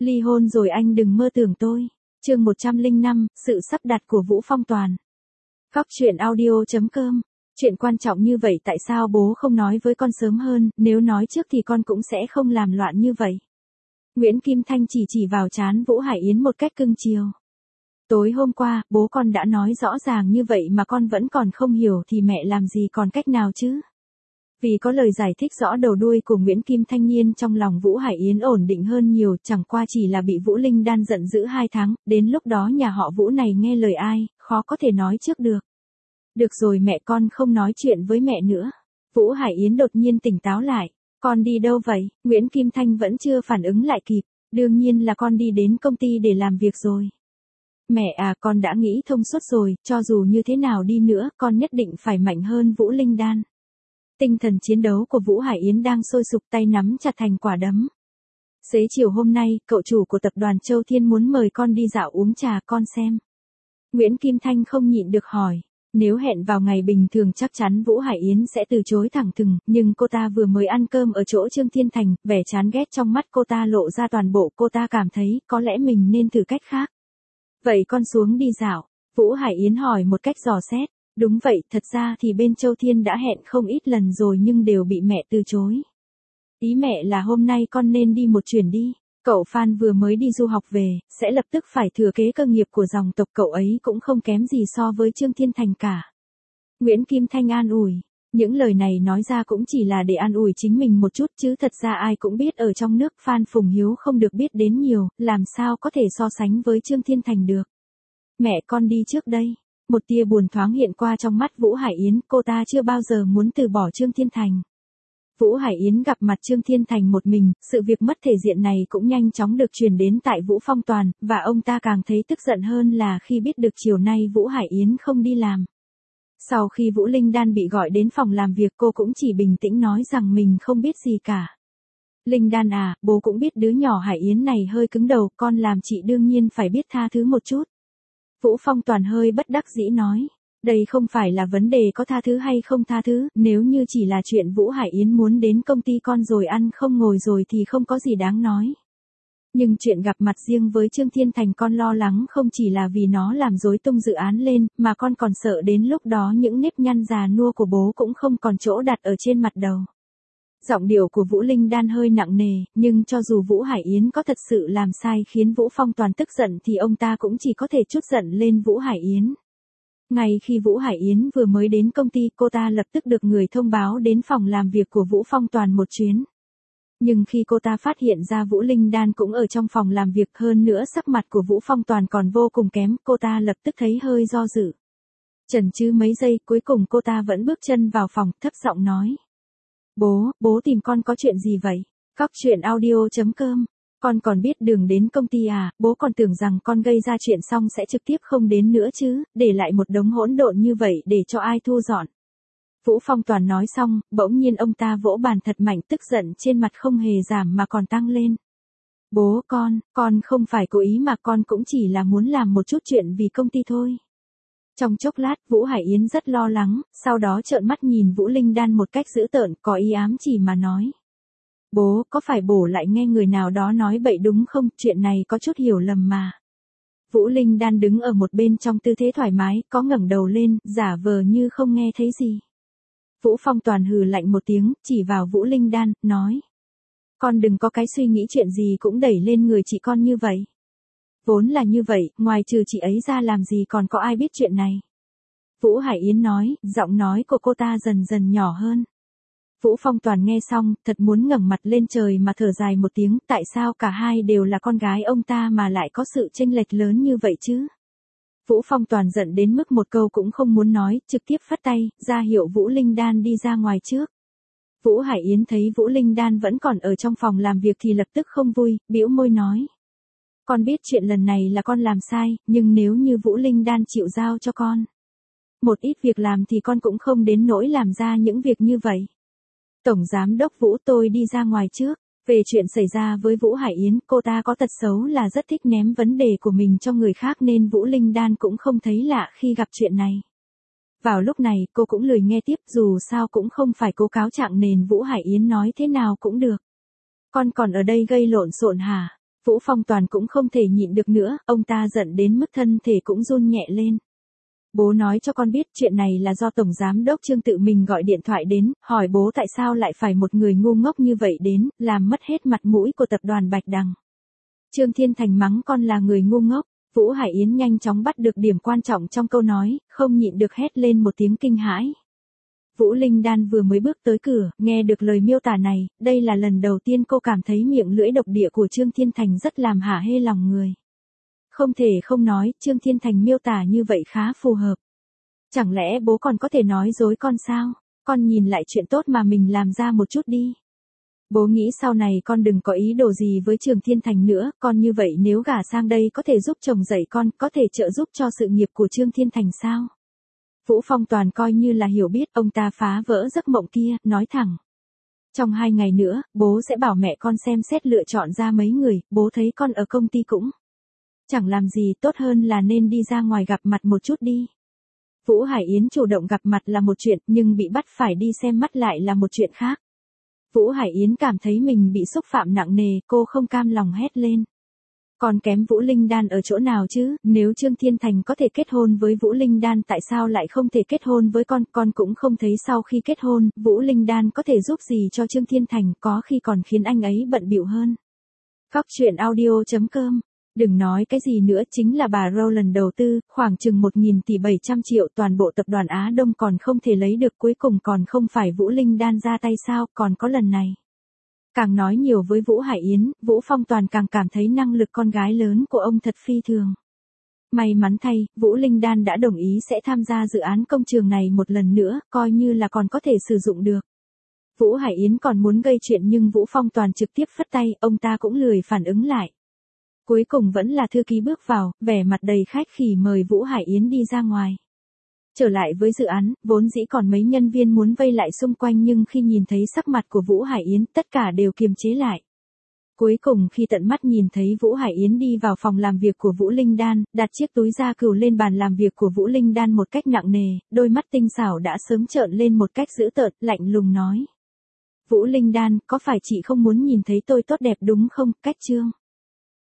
Ly hôn rồi anh đừng mơ tưởng tôi. Chương 105, sự sắp đặt của Vũ Phong Toàn. Góc truyện audio.com. Chuyện quan trọng như vậy tại sao bố không nói với con sớm hơn, nếu nói trước thì con cũng sẽ không làm loạn như vậy. Nguyễn Kim Thanh chỉ vào trán Vũ Hải Yến một cách cưng chiều. Tối hôm qua, bố con đã nói rõ ràng như vậy mà con vẫn còn không hiểu thì mẹ làm gì còn cách nào chứ? Vì có lời giải thích rõ đầu đuôi của Nguyễn Kim Thanh Nhiên trong lòng Vũ Hải Yến ổn định hơn nhiều, chẳng qua chỉ là bị Vũ Linh Đan giận dữ 2 tháng, đến lúc đó nhà họ Vũ này nghe lời ai, khó có thể nói trước được. Được rồi mẹ, con không nói chuyện với mẹ nữa. Vũ Hải Yến đột nhiên tỉnh táo lại. Con đi đâu vậy? Nguyễn Kim Thanh vẫn chưa phản ứng lại kịp. Đương nhiên là con đi đến công ty để làm việc rồi. Mẹ à, con đã nghĩ thông suốt rồi, cho dù như thế nào đi nữa, con nhất định phải mạnh hơn Vũ Linh Đan. Tinh thần chiến đấu của Vũ Hải Yến đang sôi sục, tay nắm chặt thành quả đấm. Xế chiều hôm nay, cậu chủ của tập đoàn Châu Thiên muốn mời con đi dạo uống trà, con xem. Nguyễn Kim Thanh không nhịn được hỏi. Nếu hẹn vào ngày bình thường chắc chắn Vũ Hải Yến sẽ từ chối thẳng thừng, nhưng cô ta vừa mới ăn cơm ở chỗ Trương Thiên Thành, vẻ chán ghét trong mắt cô ta lộ ra toàn bộ, cô ta cảm thấy có lẽ mình nên thử cách khác. Vậy con xuống đi dạo, Vũ Hải Yến hỏi một cách dò xét. Đúng vậy, thật ra thì bên Châu Thiên đã hẹn không ít lần rồi nhưng đều bị mẹ từ chối. Ý mẹ là hôm nay con nên đi một chuyến đi. Cậu Phan vừa mới đi du học về, sẽ lập tức phải thừa kế cơ nghiệp của dòng tộc, cậu ấy cũng không kém gì so với Trương Thiên Thành cả. Nguyễn Kim Thanh an ủi. Những lời này nói ra cũng chỉ là để an ủi chính mình một chút chứ thật ra ai cũng biết ở trong nước Phan Phùng Hiếu không được biết đến nhiều, làm sao có thể so sánh với Trương Thiên Thành được. Mẹ, con đi trước đây. Một tia buồn thoáng hiện qua trong mắt Vũ Hải Yến, cô ta chưa bao giờ muốn từ bỏ Trương Thiên Thành. Vũ Hải Yến gặp mặt Trương Thiên Thành một mình, sự việc mất thể diện này cũng nhanh chóng được truyền đến tại Vũ Phong Toàn, và ông ta càng thấy tức giận hơn là khi biết được chiều nay Vũ Hải Yến không đi làm. Sau khi Vũ Linh Đan bị gọi đến phòng làm việc, cô cũng chỉ bình tĩnh nói rằng mình không biết gì cả. Linh Đan à, bố cũng biết đứa nhỏ Hải Yến này hơi cứng đầu, con làm chị đương nhiên phải biết tha thứ một chút. Vũ Phong Toàn hơi bất đắc dĩ nói. Đây không phải là vấn đề có tha thứ hay không tha thứ, nếu như chỉ là chuyện Vũ Hải Yến muốn đến công ty con rồi ăn không ngồi rồi thì không có gì đáng nói. Nhưng chuyện gặp mặt riêng với Trương Thiên Thành con lo lắng không chỉ là vì nó làm rối tung dự án lên, mà con còn sợ đến lúc đó những nếp nhăn già nua của bố cũng không còn chỗ đặt ở trên mặt đầu. Giọng điệu của Vũ Linh Đan hơi nặng nề, nhưng cho dù Vũ Hải Yến có thật sự làm sai khiến Vũ Phong Toàn tức giận thì ông ta cũng chỉ có thể trút giận lên Vũ Hải Yến. Ngay khi Vũ Hải Yến vừa mới đến công ty, cô ta lập tức được người thông báo đến phòng làm việc của Vũ Phong Toàn một chuyến. Nhưng khi cô ta phát hiện ra Vũ Linh Đan cũng ở trong phòng làm việc, hơn nữa sắc mặt của Vũ Phong Toàn còn vô cùng kém, cô ta lập tức thấy hơi do dự. Chần chừ mấy giây, cuối cùng cô ta vẫn bước chân vào phòng, thấp giọng nói. Bố tìm con có chuyện gì vậy? Góc truyện audio.com. Con còn biết đường đến công ty à, bố còn tưởng rằng con gây ra chuyện xong sẽ trực tiếp không đến nữa chứ, để lại một đống hỗn độn như vậy để cho ai thu dọn. Vũ Phong Toàn nói xong, bỗng nhiên ông ta vỗ bàn thật mạnh, tức giận trên mặt không hề giảm mà còn tăng lên. Bố con không phải cố ý mà con cũng chỉ là muốn làm một chút chuyện vì công ty thôi. Trong chốc lát, Vũ Hải Yến rất lo lắng, sau đó trợn mắt nhìn Vũ Linh Đan một cách dữ tợn, có ý ám chỉ mà nói. Bố, có phải bố lại nghe người nào đó nói bậy đúng không, chuyện này có chút hiểu lầm mà. Vũ Linh Đan đứng ở một bên trong tư thế thoải mái, có ngẩng đầu lên, giả vờ như không nghe thấy gì. Vũ Phong Toàn hừ lạnh một tiếng, chỉ vào Vũ Linh Đan, nói. Con đừng có cái suy nghĩ chuyện gì cũng đẩy lên người chị con như vậy. Vốn là như vậy, ngoài trừ chị ấy ra làm gì còn có ai biết chuyện này. Vũ Hải Yến nói, giọng nói của cô ta dần dần nhỏ hơn. Vũ Phong Toàn nghe xong, thật muốn ngẩng mặt lên trời mà thở dài một tiếng, tại sao cả hai đều là con gái ông ta mà lại có sự chênh lệch lớn như vậy chứ? Vũ Phong Toàn giận đến mức một câu cũng không muốn nói, trực tiếp phất tay, ra hiệu Vũ Linh Đan đi ra ngoài trước. Vũ Hải Yến thấy Vũ Linh Đan vẫn còn ở trong phòng làm việc thì lập tức không vui, bĩu môi nói. Con biết chuyện lần này là con làm sai, nhưng nếu như Vũ Linh Đan chịu giao cho con một ít việc làm thì con cũng không đến nỗi làm ra những việc như vậy. Tổng Giám đốc Vũ, tôi đi ra ngoài trước. Về chuyện xảy ra với Vũ Hải Yến, cô ta có tật xấu là rất thích ném vấn đề của mình cho người khác nên Vũ Linh Đan cũng không thấy lạ khi gặp chuyện này. Vào lúc này, cô cũng lười nghe tiếp, dù sao cũng không phải cô cáo trạng nên Vũ Hải Yến nói thế nào cũng được. Con còn ở đây gây lộn xộn hả? Vũ Phong Toàn cũng không thể nhịn được nữa, ông ta giận đến mức thân thể cũng run nhẹ lên. Bố nói cho con biết chuyện này là do Tổng Giám đốc Trương tự mình gọi điện thoại đến, hỏi bố tại sao lại phải một người ngu ngốc như vậy đến, làm mất hết mặt mũi của tập đoàn Bạch Đằng. Trương Thiên Thành mắng con là người ngu ngốc. Vũ Hải Yến nhanh chóng bắt được điểm quan trọng trong câu nói, không nhịn được hét lên một tiếng kinh hãi. Vũ Linh Đan vừa mới bước tới cửa, nghe được lời miêu tả này, đây là lần đầu tiên cô cảm thấy miệng lưỡi độc địa của Trương Thiên Thành rất làm hả hê lòng người. Không thể không nói, Trương Thiên Thành miêu tả như vậy khá phù hợp. Chẳng lẽ bố còn có thể nói dối con sao? Con nhìn lại chuyện tốt mà mình làm ra một chút đi. Bố nghĩ sau này con đừng có ý đồ gì với Trương Thiên Thành nữa, con như vậy nếu gả sang đây có thể giúp chồng dạy con, có thể trợ giúp cho sự nghiệp của Trương Thiên Thành sao? Vũ Phong Toàn coi như là hiểu biết, ông ta phá vỡ giấc mộng kia, nói thẳng. Trong 2 ngày nữa, bố sẽ bảo mẹ con xem xét lựa chọn ra mấy người, bố thấy con ở công ty cũng chẳng làm gì, tốt hơn là nên đi ra ngoài gặp mặt một chút đi. Vũ Hải Yến chủ động gặp mặt là một chuyện, nhưng bị bắt phải đi xem mắt lại là một chuyện khác. Vũ Hải Yến cảm thấy mình bị xúc phạm nặng nề, cô không cam lòng hét lên. Còn kém Vũ Linh Đan ở chỗ nào chứ, nếu Trương Thiên Thành có thể kết hôn với Vũ Linh Đan tại sao lại không thể kết hôn với con cũng không thấy sau khi kết hôn, Vũ Linh Đan có thể giúp gì cho Trương Thiên Thành, có khi còn khiến anh ấy bận bịu hơn. Phóc truyện audio.com. Đừng nói cái gì nữa, chính là bà Rowland đầu tư, khoảng chừng 1.000 tỷ 700 triệu toàn bộ tập đoàn Á Đông còn không thể lấy được, cuối cùng còn không phải Vũ Linh Đan ra tay sao, còn có lần này. Càng nói nhiều với Vũ Hải Yến, Vũ Phong Toàn càng cảm thấy năng lực con gái lớn của ông thật phi thường. May mắn thay, Vũ Linh Đan đã đồng ý sẽ tham gia dự án công trường này một lần nữa, coi như là còn có thể sử dụng được. Vũ Hải Yến còn muốn gây chuyện nhưng Vũ Phong Toàn trực tiếp phất tay, ông ta cũng lười phản ứng lại. Cuối cùng vẫn là thư ký bước vào, vẻ mặt đầy khách khỉ mời Vũ Hải Yến đi ra ngoài. Trở lại với dự án, vốn dĩ còn mấy nhân viên muốn vây lại xung quanh nhưng khi nhìn thấy sắc mặt của Vũ Hải Yến, tất cả đều kiềm chế lại. Cuối cùng khi tận mắt nhìn thấy Vũ Hải Yến đi vào phòng làm việc của Vũ Linh Đan, đặt chiếc túi da cừu lên bàn làm việc của Vũ Linh Đan một cách nặng nề, đôi mắt tinh xảo đã sớm trợn lên một cách dữ tợn, lạnh lùng nói. Vũ Linh Đan, có phải chị không muốn nhìn thấy tôi tốt đẹp đúng không, Cách Trương?